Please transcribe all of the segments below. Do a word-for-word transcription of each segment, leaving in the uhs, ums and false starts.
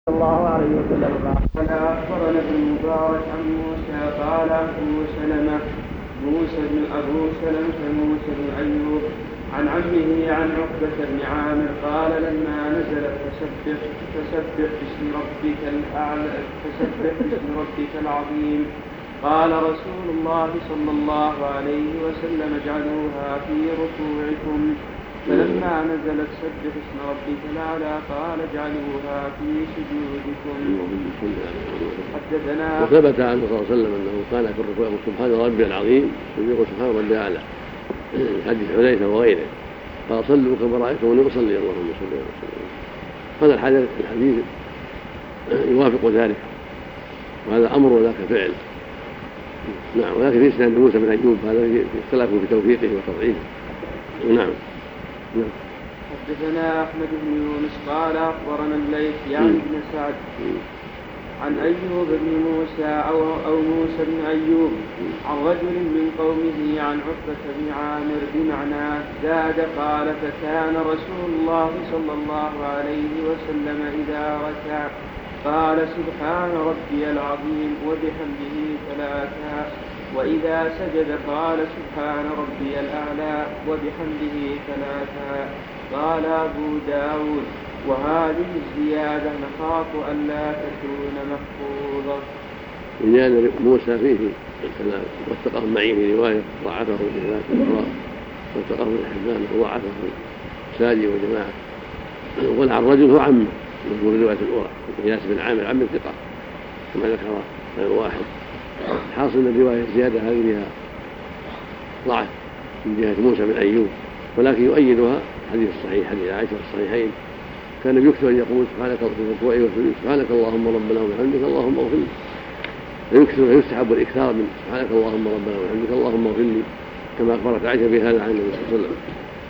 صلى الله عليه وسلم قال أخبرنا ابن المبارك عن موسى قال أبو سلمة موسى بن أبو سلمة موسى بن أيوب عن عمه عن عقبة بن عامر قال لما نزلت فسبح فسبح باسم ربك الأعلى فسبح باسم ربك العظيم قال رسول الله صلى الله عليه وسلم اجعلوها في ركوعكم فلما نزلت سبح اسم ربك الأعلى قال اجعلوها في سجودكم. حدثنا وثبت عنه صلى الله عليه وسلم أنه كان في الركوع سبحان ربي العظيم ويقول سبحان ربي الأعلى حديث حذيفة وغيره قال صلوا كما رأيتموني أصلي اللهم صل وسلم. هذا الحديث الحديث يوافق ذلك وهذا أمر وذاك فعل. نعم. ولكن في إسناد موسى بن أيوب هذا اختلاف في توفيقه وتضعيفه. نعم. نعم. حدثنا أحمد بن يونس قال أخبرنا الليث يعني بن سعد عن أيوب بن موسى أو, أو موسى بن أيوب عن رجل من قومه عن عقبة بن عامر بمعنى زاد قال فكان رسول الله صلى الله عليه وسلم إذا ركع قال سبحان ربي العظيم وبحمده ثلاثا وإذا سجد قال سبحان ربي الأعلى وبحمده ثلاثا. قال أبو داود وهذه الزيادة نخاف ألا تكون محفوظة. زيادة موسى فيه الكلام واتقاه معي في رواية ضعفه في ذات الأخرى واتقاه ابن حبان وضعفه سادي وجماعة. وقال عن رجل هو عمه يقول الرواية الأولى إياس بن عامر عم الثقة كما ذكر غير واحد. حاصل ان الروايه الزياده هذه فيها ضعف من جهه موسى بن ايوب ولكن يؤيدها حديث الصحيح حديث عائشه في الصحيحين كان يكثر ان يقول سبحانك في الركوع والسجود سبحانك اللهم ربنا وبحمدك اللهم اغفر لي فيكثر ويستحب الاكثار من سبحانك اللهم ربنا وبحمدك اللهم اغفر لي كما اخبرت عائشه بهذا عن النبي صلى الله عليه وسلم.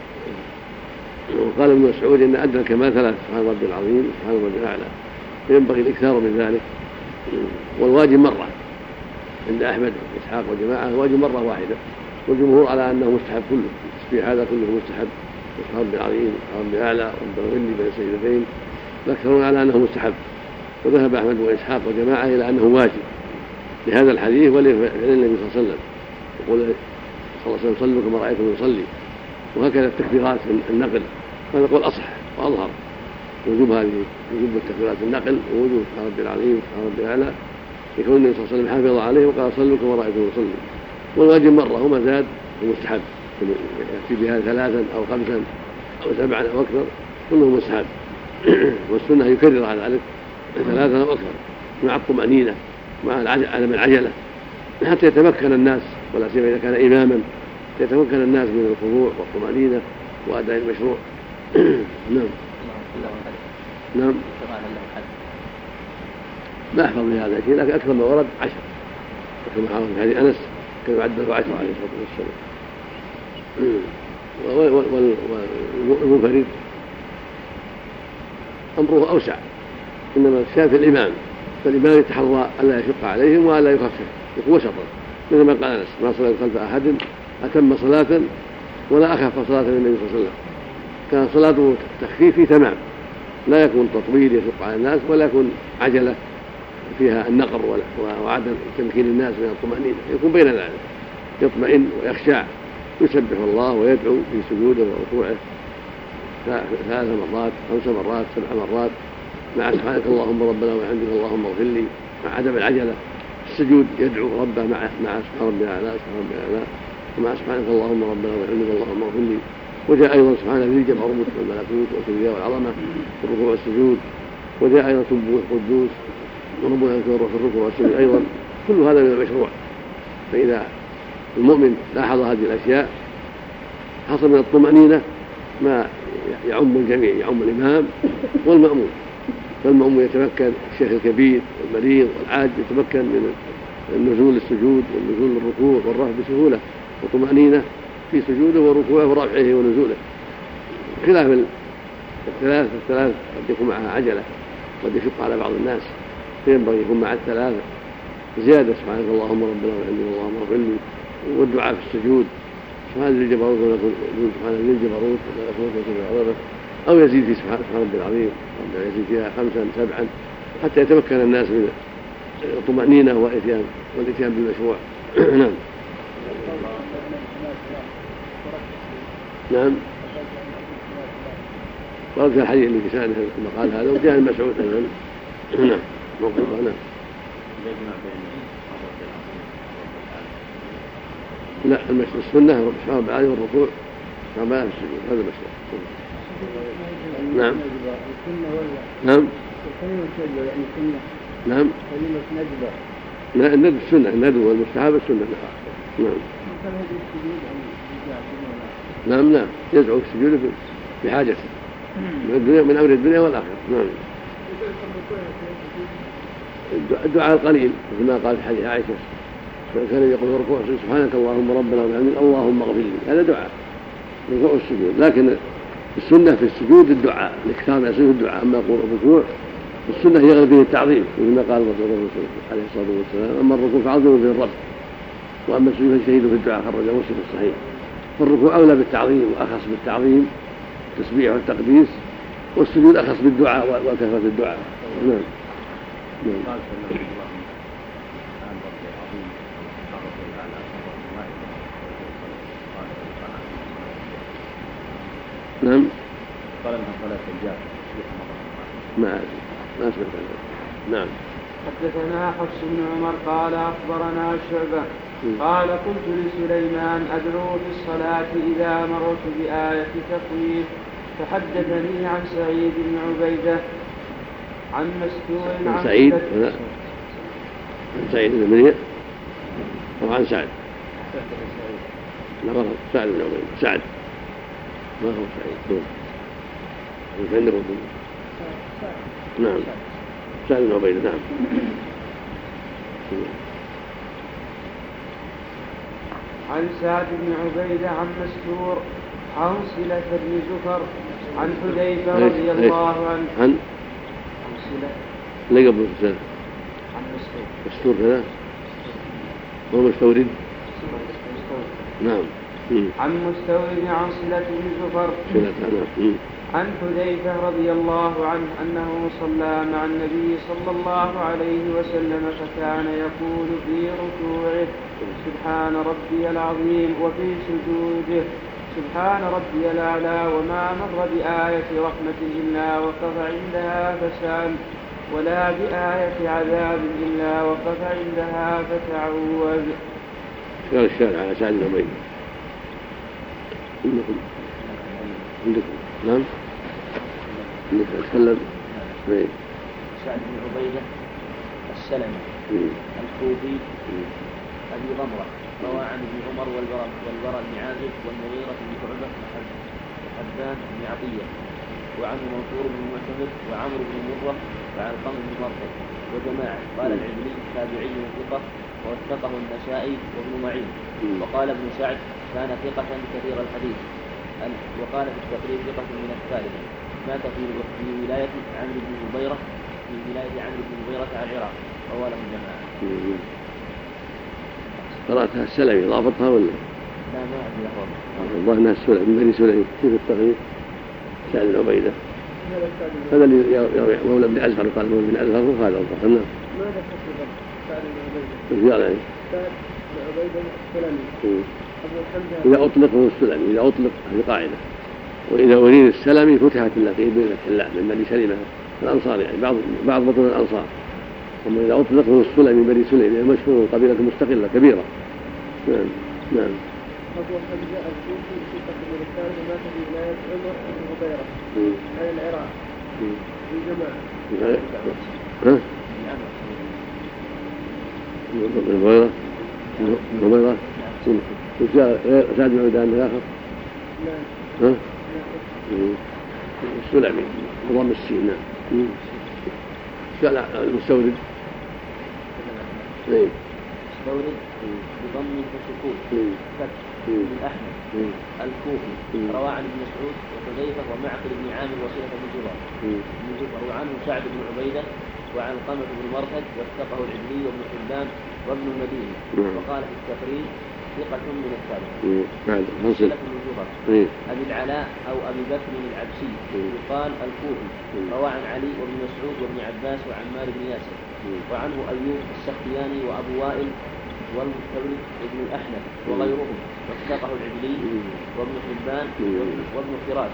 وقال ابن مسعود ان ادنى الكمال ثلاث سبحان ربي العظيم سبحان ربي الاعلى فينبغي الاكثار من ذلك والواجب مره عند أحمد وإسحاق وجماعة واجب مرة واحدة والجمهور على أنه مستحب كله التسبيح هذا كله مستحب سبحان ربي العظيم سبحان ربي الأعلى ربنا اغفر لي بين السجدتين الأكثرون على أنه مستحب وذهب أحمد وإسحاق وجماعة إلى أنه واجب لهذا الحديث ولفعل النبي صلى الله عليه وسلم يقول صلى الله عليه وسلم صلوا كما رأيتم يصلي وهكذا التكبيرات في النقل هذا قول أصح وأظهر وجوب هذه وجوب التكبيرات في النقل ووجوب سبحان ربي العظيم سبحان ربي الأعلى يكون النبي صلى الله عليه وسلم حافظ عليه وقال صلوا كما رأيتم يصلي والواجب مرة وما زاد ومستحب يأتي بها ثلاثا أو خمسا أو سبعا أو أكثر كله مستحب والسنة يكرر على ذلك ثلاثا أو أكثر مع الطمأنينة مع عدم العجلة حتى يتمكن الناس ولا سيما إذا كان إماما يتمكن الناس من الخضوع والطمأنينة وأداء المشروع. نعم. نعم. ما أحفظ من هذا الشيء لكن أكثر ما ورد عشر كما حافظ في حديث أنس كان يعدل عشر عليه الصلاة والسلام. والمنفرد أمره أوسع إنما الشافي الإمام فالإمام يتحرى ألا يشق عليهم وألا يخفف يكون وسطا مثل ما قال أنس ما صلى خلف أحد أتم صلاة ولا أخف صلاة النبي صلى الله عليه وسلم كان صلاته تخفيف تمام لا يكون تطويل يشق على الناس ولا يكون عجلة فيها النقر وعدم تمكين الناس من الطمأنينة يكون بين ذلك يطمئن ويخشع يسبح الله ويدعو في سجوده وركوعه ثلاث مرات خمس مرات سبع مرات مع سبحانك اللهم ربنا وبحمدك اللهم اغفر لي مع عدم العجلة السجود يدعو ربه مع مع سبحان ربي الأعلى سبحان ربي الأعلى ومع سبحانك اللهم ربنا وبحمدك اللهم اغفر لي. وجاء أيضا سبحانه ذي الجبروت والملكوت والكبرياء والعظمة في الركوع والسجود وجاء أيضا سبوح قدوس وربنا يذكره في الركوع والسجود أيضا كل هذا من المشروع. فإذا المؤمن لاحظ هذه الأشياء حصل من الطمأنينة ما يعم الجميع يعم الإمام والمأموم فالمأموم يتمكن الشيخ الكبير والمريض والعاج يتمكن من النزول للسجود والنزول للركوع والرفع بسهولة وطمأنينة في سجوده وركوعه ورفعه ونزوله خلاف الثلاث الثلاث قد يكون معها عجلة قد يشق على بعض الناس فينبغي يكون مع الثلاثة زيادة سبحانك اللهم ربنا وبحمدك اللهم اغفر لي والدعاء في السجود سبحان ذي الجبروت سبحان ذي الجبروت والملكوت والكبرياء والعظمة أو يزيد في سبحان ربي العظيم يزيد فيها خمسا سبعا حتى يتمكن الناس من الطمأنينة والإتيان والإتيان بالمشروع. نعم نعم وقت الحديث اللي في سنده كما قال هذا وجاء المسعود أيضا. نعم موقوفة. نعم لا المشروع السنة شراب العالي والركوع شراب العالي في السجود هذا المشروع. نعم نعم نعم لا الندب السنة الندب والمستحب السنة. نعم نعم نعم يدعو في السجود بحاجته من الدنيا من أمر الدنيا والآخرة. نعم الدعاء القليل مثل ما قال في حديث عائشة كان يقول ركوع سبحانك اللهم ربنا وبحمدك اللهم اغفر لي هذا دعاء ركوع السجود. لكن السنة في السجود الدعاء الاكثار من السجود الدعاء. أما يقول الركوع السنة يغلب به التعظيم مثل ما قال الرسول عليه الصلاة والسلام أما الركوع فعظموا به الرب وأما السجود فاجتهدوا في الدعاء خرج مسلم الصحيح. فالركوع أولى بالتعظيم وأخص بالتعظيم التسبيح والتقديس والسجود أخص بالدعاء وكثرة الدعاء. نعم نعم قال انها صلاه الجار ما ما اسمع. نعم حدثنا حفص بن عمر قال اخبرنا شعبة قال قلت لسليمان ادعو في الصلاه اذا مررت بايه تخويف فحدثني عن سعيد بن عبيده عن مستور عن سعيد لا عن سعيد بن منيع او عن سعد لا غلط سعد بن عبيده سعد ما هو سعيد عندكم. نعم سعد بن عبيده. نعم عن سعد بن عبيده عن مستور عن صلة بن زفر عن حذيفة رضي الله عنه عن صلة لقب قبل السنة عن مستور مستور كذا هو مستورد. نعم عن مستورد عن صلة بن زفر صلة. عن حذيفة رضي الله عنه أنه صلى مع النبي صلى الله عليه وسلم فكان يقول في ركوعه سبحان ربي العظيم وفي سجوده سبحان ربي الأعلى وما مر بآية رحمة إلا وقف عندها فسأل ولا بآية عذاب إلا وقف عندها فتعوذ. قال الشارع على سعد بن عبيده عندكم عندكم. نعم نتكلم. سعد بن عبيدة السلمي الكوفي أبي ضمرة روى عن ابن عمر والبراء والبراء بن عازب والمغيرة بن شعبة وحبان بن عطية وعنه منصور بن معتمر وعمرو بن مرة وعلقمة بن مرقد وجماعة. قال العبري تابعي ثقة ووثقه النسائي وابن معين. وقال ابن سعد كان ثقة كثير الحديث. وقال في التقريب ثقة من الثالثة مات في ولاية عمرو بن زبيرة في ولاية عمرو بن زبيرة على العراق رواه له الجماعة. قرأتها السلمي ضابطها ولا؟ لا ما أعرف أخبار. والله أنها السلمي من بني سلمي كيف التقريب؟ سعد بن عبيدة هذا اللي يروي مولى بن أزهر قال مولى بن أزهر وهذا الظاهر. نعم ماذا حسب سعد بن عبيدة؟ يعني سعد بن عبيدة السلمي إذا أطلق هو السلمي إذا أطلق هذه قاعدة. وإذا أريد السلمي فتحت اللقيب بين الحلاء من بني سلمة الأنصار يعني بعض بعض بطن الأنصار. أما إذا أطلق هو السلمي بني سليم المشهور قبيلة مستقلة كبيرة. نعم نعم. أبو حمزة الكوفي في تقريب الثالث ومات في ولاية عمر بن غبيرة على العراق في جماعة. ها؟ غبيرة غبيرة سعد بن عبيدة الآخر. ها؟ السلمي نظام السين. نعم قال المستورد. مستورد بضم وسكون فتح بن أحمد الكوفي روى عن ابن مسعود وحذيفة ومعقل بن عامر وصلة بن جبر بن جبر وعنه سعد بن عبيدة وعن قمة بن مرثد واتقه العبري وابن حبان وابن المديني. وقال في التقريب ثقة من التابع. بعد منصب إيه. أبي العلاء أو أبي بكر العبسي يقال الكوفي، روى عن علي وابن مسعود وابن عباس وعمار بن ياسر، وعنه أيوب السختياني وأبو وائل والمستورد ابن الأحنف وغيرهم، واتفقه العجلي وابن حبان وابن فراش.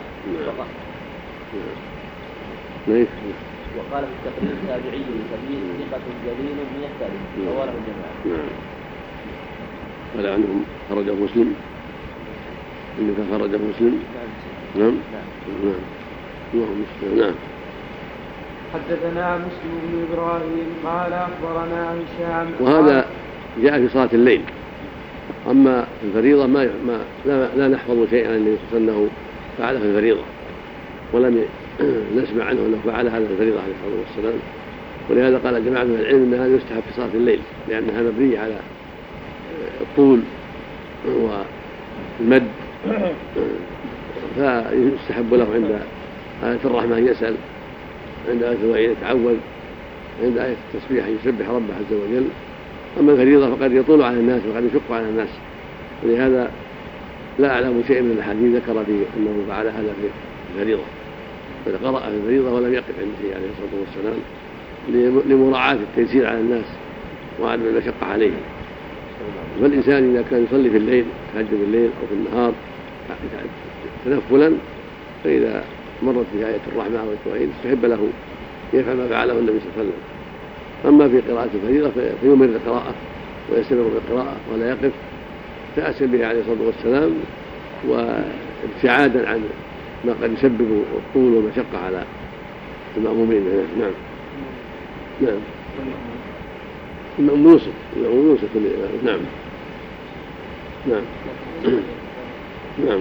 وقال في التقرير تابعي كبير ثقة جليل من التابعين، رواه الجماعة. ولا عندهم خرجه مسلم، إنك خرجه مسلم. نعم نعم نعم نعم. حدثنا مسلم بن إبراهيم قال أخبرنا هشام. وهذا جاء في صلاة الليل. أما في الفريضة ما, ما لا, لا نحفظ شيئا أن يخصنه فعل في الفريضة، ولم نسمع عنه أنه فعل هذا في الفريضة عليه الصلاة والسلام. ولهذا قال جماعة من العلم أن هذا يستحب في صلاة الليل، لأنها مبنية على الطول والمد، فيستحب له عند آية الرحمن يسأل، عند آية الوعيد يتعوذ، عند آية التسبيح يسبح ربه عز وجل. أما الفريضة فقد يطول على الناس وقد يشق على الناس، ولهذا لا أعلم شيء من الحديث ذكر في أنه فعل هذا في الفريضة، بل قرأ في الفريضة ولم يقف عنده عليه الصلاة والسلام لمراعاة التيسير على الناس وعدم المشقة عليه. فالإنسان إذا كان يصلي في الليل يتهجد بالليل أو في النهار تنفلا، فإذا مرت به آية الرحمة أو التوحيد استحب له يفعل ما فعله النبي صلى الله عليه وسلم. أما في قراءة الفريضة فيمر القراءة ويستمر بالقراءة ولا يقف تأسى به عليه الصلاة والسلام، وابتعادا عن ما قد يسبب الطول والمشقة على المأمومين. نعم نعم المأموم يوسف المأموم يوسف نعم نعم نعم.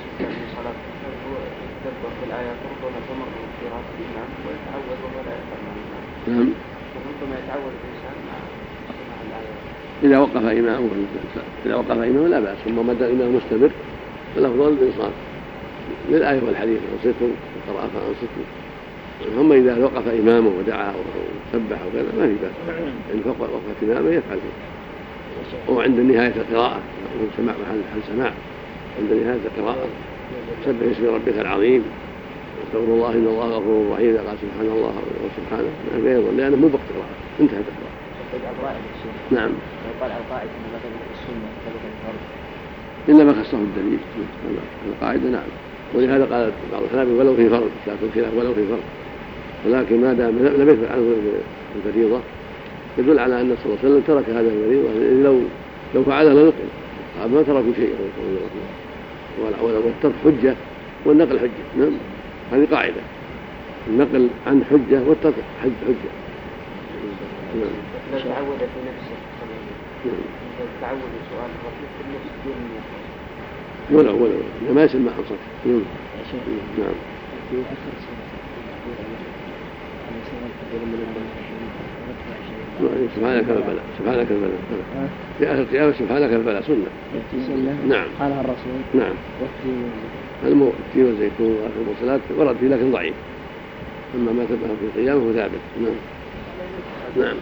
في الآيات ربما تمر قراءة الإمام ويتعود وهو لا يفهم. نعم. ربما يتعود الإنسان مع سماع الآيات. إذا وقف إمامه إذا وقف إمامه لا بأس، ثم مدى الإمام مستمر فالأفضل الإنصات للآية والحديث، أنصتوا وقرأ فأنصتوا. أما إذا وقف إمامه ودعا أو سبح وكذا ما في بأس، يعني فوق وقفة إمامه يفعل فيه. وعند نهاية القراءة سماع محل سماع، عند نهاية القراءة سبح اسم ربك العظيم استغفر الله إن الله غفور رحيم، إذا قال سبحان الله وسبحانه ما أيضا لأنه مو وقت قراءة انتهت القراءة. نعم. قال القائد أن مثلا السنة ثبت الفرض إنما خصه الدليل القاعدة. نعم. ولهذا قال بعض الحنابلة ولو في فرض، لكن خلاف ولو في فرض، ولكن ما دام لم يفعل عنه الفريضة يدل على أن صلى الله عليه وسلم ترك هذا الفريضة، لو لو فعله لنقل ما تركوا شيئا. والترك حجة والنقل حجة. نعم هذه قاعدة، النقل عن حجة والترك حج حجة. نعم. لو تعود في نفسه لو تعود سؤال خفيف في النفس دون النقل ولو ولو ما يسمى أنصت. نعم. سبحانك البلاء سبحانك البلاء في آخر القيامة سبحانك البلاء سنة. نعم قالها الرسول. نعم. التين والزيتون وآخر المرسلات ورد فيه لكن ضعيف، أما ما تبقى في القيامة هو ثابت. نعم نعم.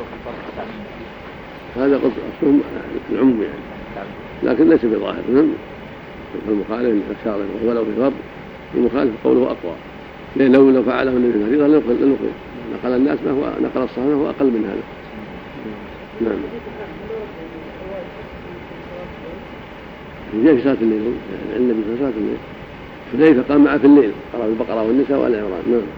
هذا قلت أصلهم العموم يعني، لكن ليس بظاهر. نعم. فالمخالف الشارع ولو في فرض المخالف قوله أقوى، لأن لو لو فعله النبي في الفريضة لنقل نقل الناس ما هو نقل الصحابة هو أقل من هذا. نعم. جاء في صلاة الليل يعني النبي في صلاة الليل حذيفة قام معه في الليل قرأ البقرة والنساء وآل عمران. نعم.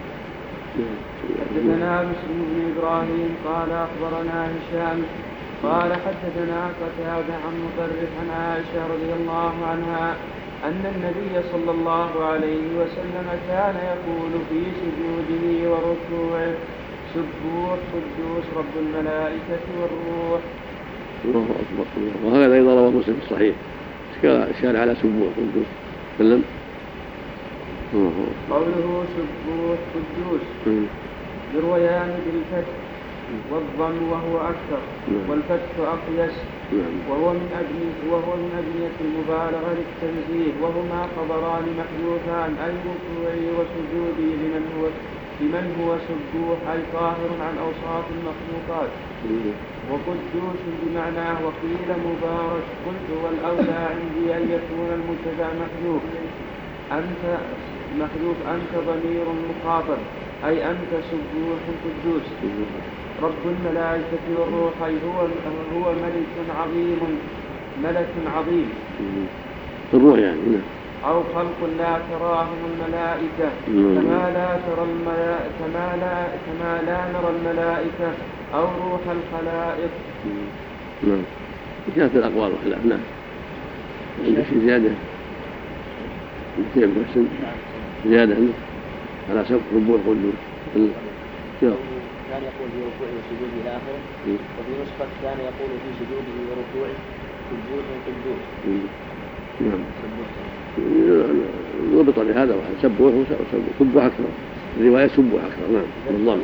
حدثنا مسلم بن إبراهيم قال أخبرنا هشام قال حدثنا قتادة عن مطرف عن عائشة رضي الله عنها أن النبي صلى الله عليه وسلم كان يقول في سجوده وركوعه سبوح قدوس رب الملائكة والروح. الله أكبر. وهذا أيضا رواه مسلم في الصحيح الشارع على سبوح قدوس سلم. قوله سبوح قدوس يرويان بالفتح والضم وهو أكثر والفتح أقيس، وهو من أبنية وهو من أبنية المبالغة للتنزيه، وهما خبران محذوفان أي ركوعه وسجوده لمن هو بمن هو سبوح أي طاهر عن أوصاف المخلوقات، وقدوس بمعناه. وقيل مبارك. قلت والأولى عندي أن يكون المبتدأ محذوف، أنت محذوف أنت ضمير مخاطب أي أنت سبوح قدوس. رب الملائكة والروح أي هو هو ملك عظيم ملك عظيم الروح يعني. أو خلق لا تراهم الملائكة كما لا ترى الملائكة كما لا كما لا نرى الملائكة أو روح الخلائق. نعم. جاءت الأقوال والخلاف. نعم. عندك في زيادة بحسن زيادة على سبق ربوع قدوس. كان يقول في ركوعه وسجوده إلى آخره، وفي نسخة كان يقول في سجوده وركوعه سبوح قدوس. نعم. ضبط لهذا واحد سبوح وسبوح أكثر، الرواية سبوح أكثر. نعم. بالضبط.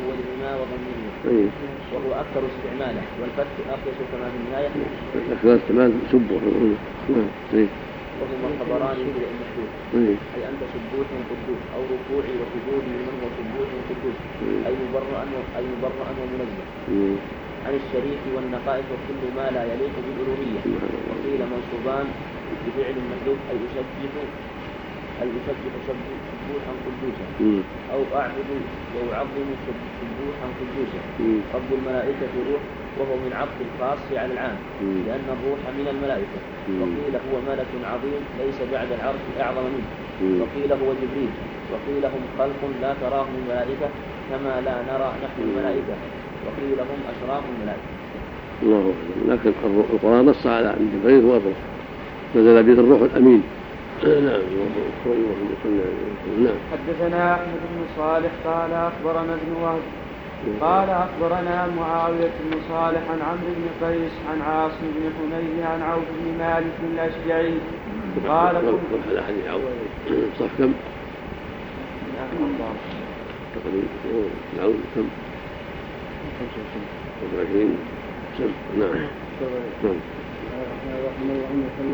وهو أكثر استعماله، والفتح أقيس كما في النهاية. أكثر استعمال سبوح. نعم. وهو الخبران في المشهور أي أنت سبوح قدوس، أو ركوعي وسجودي من هو سبوح قدوس أي مبرأ أي مبرأ ومنزه عن الشريك والنقائص وكل ما لا يليق بالألوهية. وقيل منصوبان بفعل محذوف أي أسبح أي أسبح سبوحا قدوسا، أو أعبد وأعظم سبوحا قدوسا. رب الملائكة روح، وهو من عطف الخاص على العام لأن الروح من الملائكة. وقيل هو ملك عظيم ليس بعد العرش أعظم منه. وقيل هو جبريل. وقيل هم خلق لا تراهم الملائكة كما لا نرى نحن الملائكة. وقيل هم أشراف الملائكة. الله أكبر. لكن القرآن نص على أن جبريل هو الروح، نزل به الروح الأمين. نعم. نعم. حدثنا أحمد بن صالح قال أخبرنا ابن وهب قال أخبرنا معاوية بن صالح عن عمرو بن قيس عن عاصم بن حنين عن عوف بن مالك الأشجعي قال كنت على حديث عوف صح كم؟ تقريبا كم؟ خمسة وعشرين. نعم. نعم.